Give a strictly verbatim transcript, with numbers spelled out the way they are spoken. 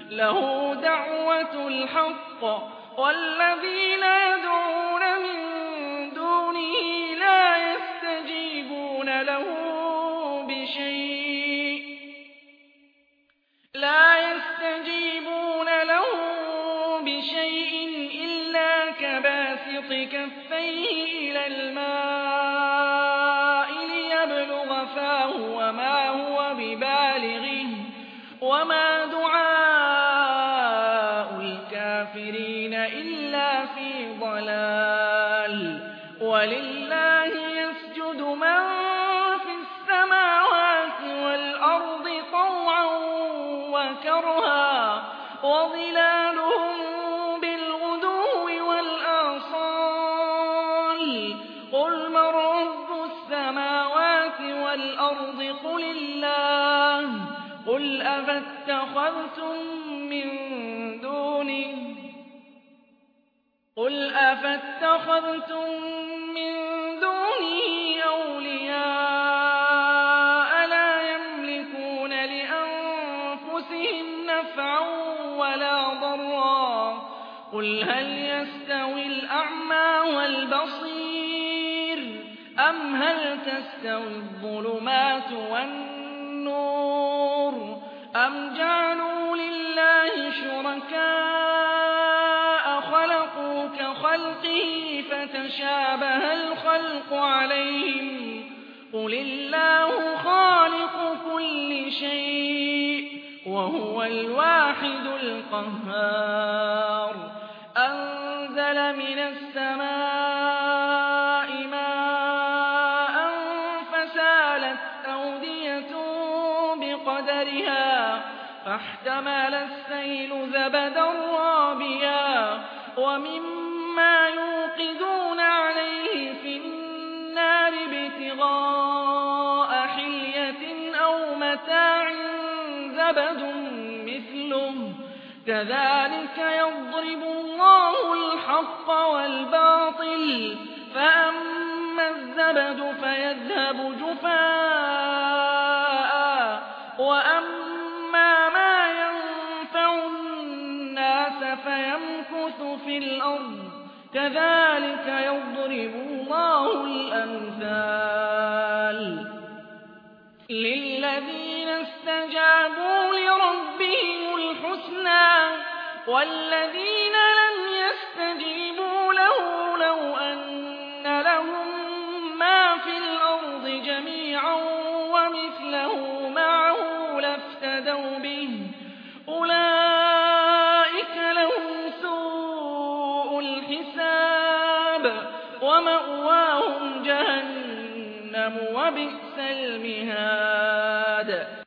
له دعوة الحق والذين يدعون من دونه لا يستجيبون له بشيء لا يستجيبون له بشيء إلا كباسط كفيه إلى الماء ليبلغ فاه وما هو ببالغه وما دعاء الكافرين إلا في ضلال ولله يسجد من في السماوات والأرض طوعا وكرها وظلالهم بالغدو والآصال قل من رب السماوات والأرض قل الله قل أفاتخذتم من دونه قل أفاتخذتم من دونه أولياء لا يملكون لأنفسهم نفعا ولا ضرا قل هل يستوي الأعمى والبصير أم هل تستوي الظلمات والنور أم جعلوا لله شركاء خلقوا كخلقه فتشابه الخلق عليهم قل الله خالق كل شيء وهو الواحد القهار أنزل من السماء ماء فسالت أودية بقدرها فاحتمل السيل زبدا رابيا ومما يوقدون عليه في النار ابتغاء حلية أو متاع زبد مثله كذلك يضرب الله الحق والباطل فأما الزبد فيذهب جفاء وأما ما ينفع الناس فيمكث في الأرض كذلك يضرب الله الأمثال للذين استجابوا لربهم الحسنى والذين لم يستجيبوا له لو أن لهم ما في الأرض جميعا ومثله معه لافتدوا به أولئك لهم سوء الحساب ومأواهم جهنم وبئس المهاد